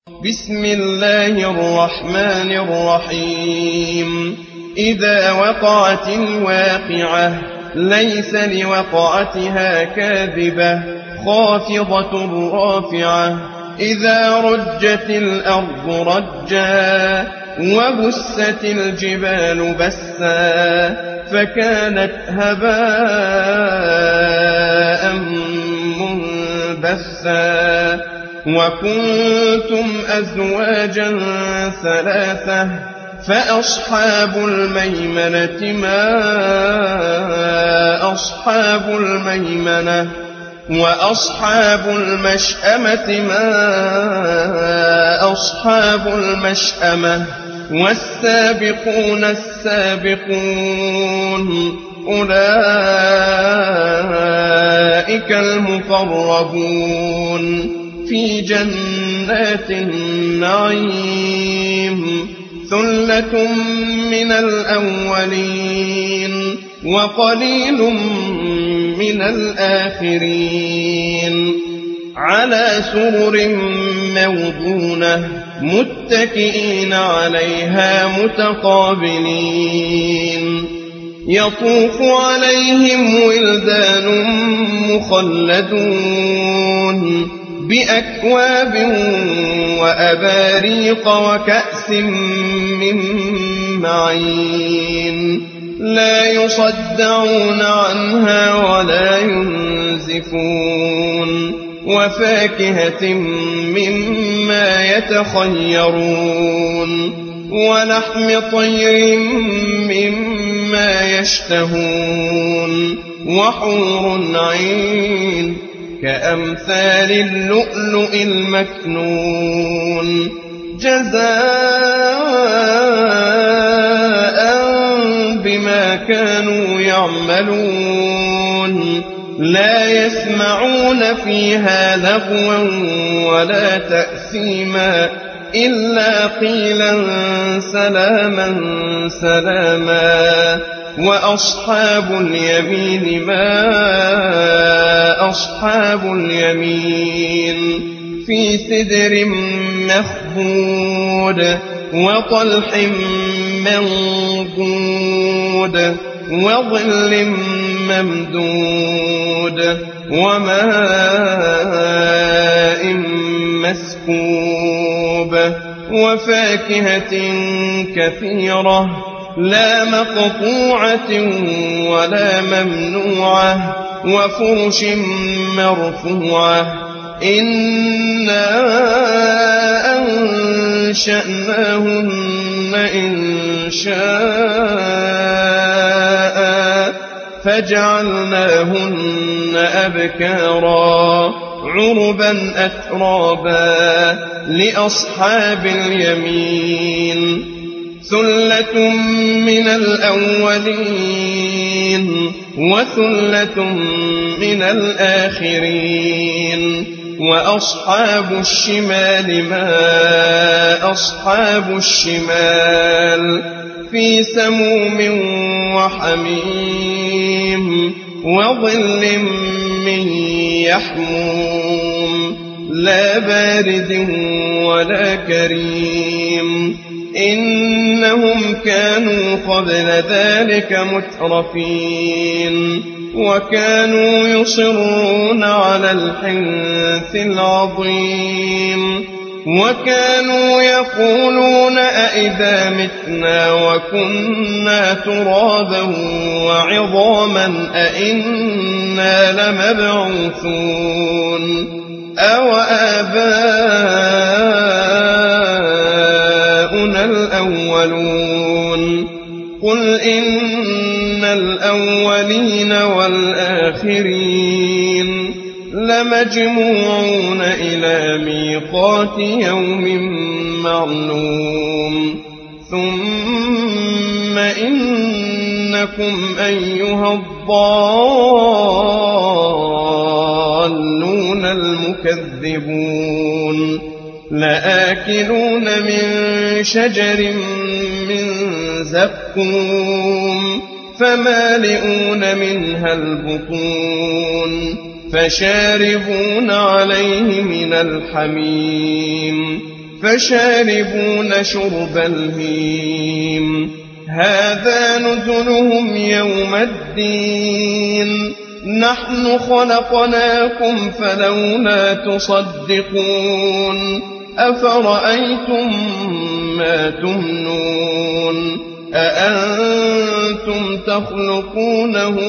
بسم الله الرحمن الرحيم إذا وقعت الواقعة ليس لوقعتها كاذبة خافضة رافعة إذا رجت الأرض رجا وبست الجبال بسا فكانت هباء منبثا وكنتم أزواجا ثلاثة فأصحاب الميمنة ما أصحاب الميمنة وأصحاب المشأمة ما أصحاب المشأمة والسابقون السابقون أولئك المقربون في جنات النعيم ثلة من الأولين وقليل من الآخرين على سرر موضونة متكئين عليها متقابلين يطوف عليهم ولدان مخلدون بأكواب وأباريق وكأس من معين لا يصدعون عنها ولا ينزفون وفاكهة مما يتخيرون ولحم طير مما يشتهون وحور عين كأمثال اللؤلؤ المكنون جزاء بما كانوا يعملون لا يسمعون فيها لغوا ولا تأثيما إلا قيلا سلاما سلاما وأصحاب اليمين ما أصحاب اليمين في سدر مخضود وطلح منضود وظل ممدود وماء مسكوب وفاكهة كثيرة لا مقطوعة ولا ممنوعة وفرش مرفوعة إنا أنشأناهن إنشاء فجعلناهن أبكارا عربا أترابا لأصحاب اليمين ثلة من الأولين وثلة من الآخرين وأصحاب الشمال ما أصحاب الشمال في سموم وحميم وظل من يحموم لا بارد ولا كريم إنهم كانوا قبل ذلك مترفين وكانوا يصرون على الحنث العظيم وكانوا يقولون أئذا متنا وكنا ترابا وعظاما أئنا لمبعوثون أو آباؤنا الأولون قل إن الأولين والآخرين لمجموعون إلى ميقات يوم معلوم ثم إنكم أيها الضالون المكذبون لآكلون من شجر من زقوم فمالئون منها البطون فشاربون عليه من الحميم فشاربون شرب الهيم هذا نزلهم يوم الدين نحن خلقناكم فلولا تصدقون أفرأيتم ما تمنون أأنتم تخلقونه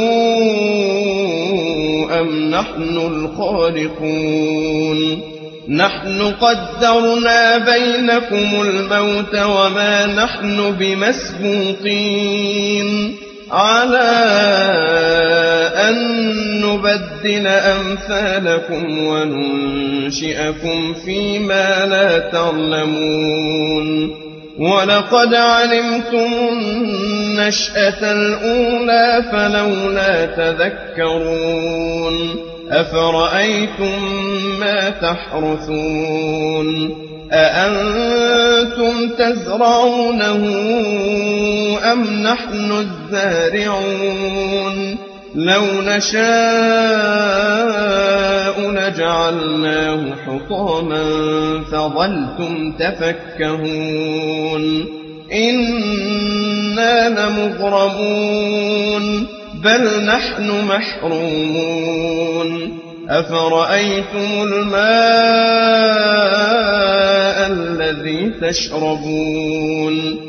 أم نحن الخالقون نحن قدرنا بينكم الموت وما نحن بمسبوقين على أن نبدل أمثالكم وننشئكم فيما لا تعلمون ولقد علمتم النشأة الأولى فلولا تذكرون أفرأيتم ما تحرثون أأنتم تزرعونه أم نحن الزارعون لو نشاء لجعلناه حطاما فظلتم تفكهون إنا لمغرمون بل نحن محرومون أفرأيتم الماء الذي تشربون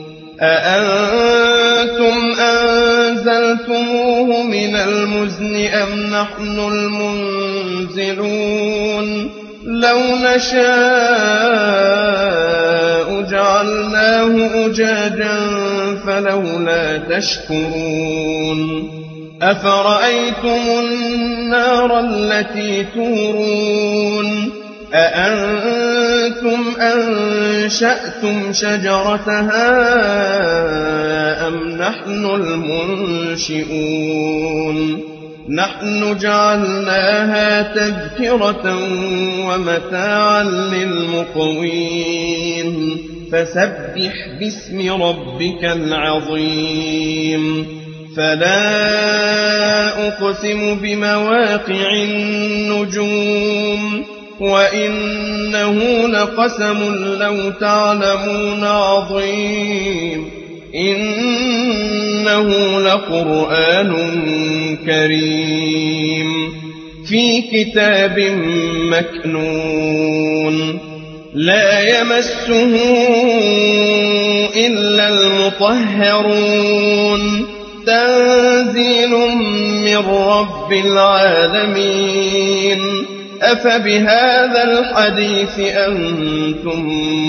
أأنتم أنزلتموه من المزن أم نحن المنزلون لو نشاء جعلناه أجاجا فلولا تشكرون أفرأيتم النار التي تورون أأنتم أنشأتم شجرتها أم نحن المنشئون نحن جعلناها تذكرة ومتاعا للمقوين فسبح باسم ربك العظيم فلا أقسم بمواقع النجوم وإنه لقسم لو تعلمون عظيم إنه لقرآن كريم في كتاب مكنون لا يمسه إلا المطهرون تنزيل من رب العالمين أفبهذا الحديث أنتم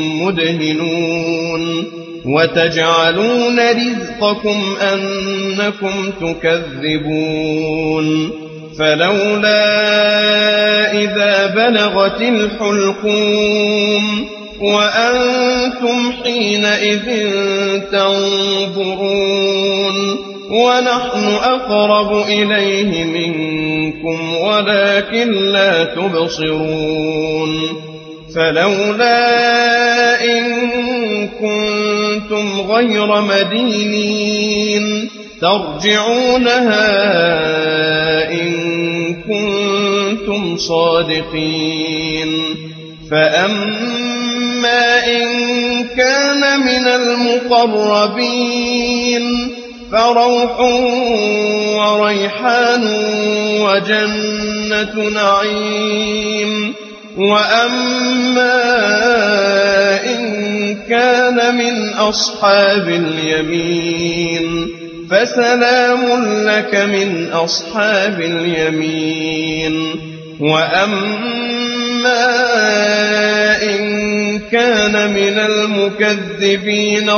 مدهنون وتجعلون رزقكم أنكم تكذبون فلولا إذا بلغت الحلقوم وأنتم حينئذ تنظرون ونحن أقرب إليه منكم ولكن لا تبصرون فلولا إن كنتم غير مدينين ترجعونها إن كنتم صادقين فأما إن كان من المقربين فروح وريحان وجنة نعيم وأما إن كان من أصحاب اليمين فسلام لك من أصحاب اليمين وأما إن كان من المكذبين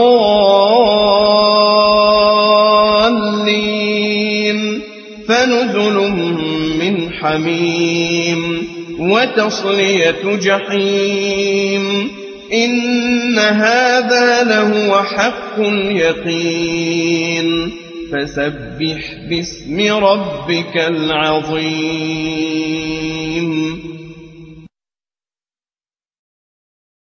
الضالين فنزل من حميم وتصلية جحيم إن هذا لهو حق اليقين فسبح باسم ربك العظيم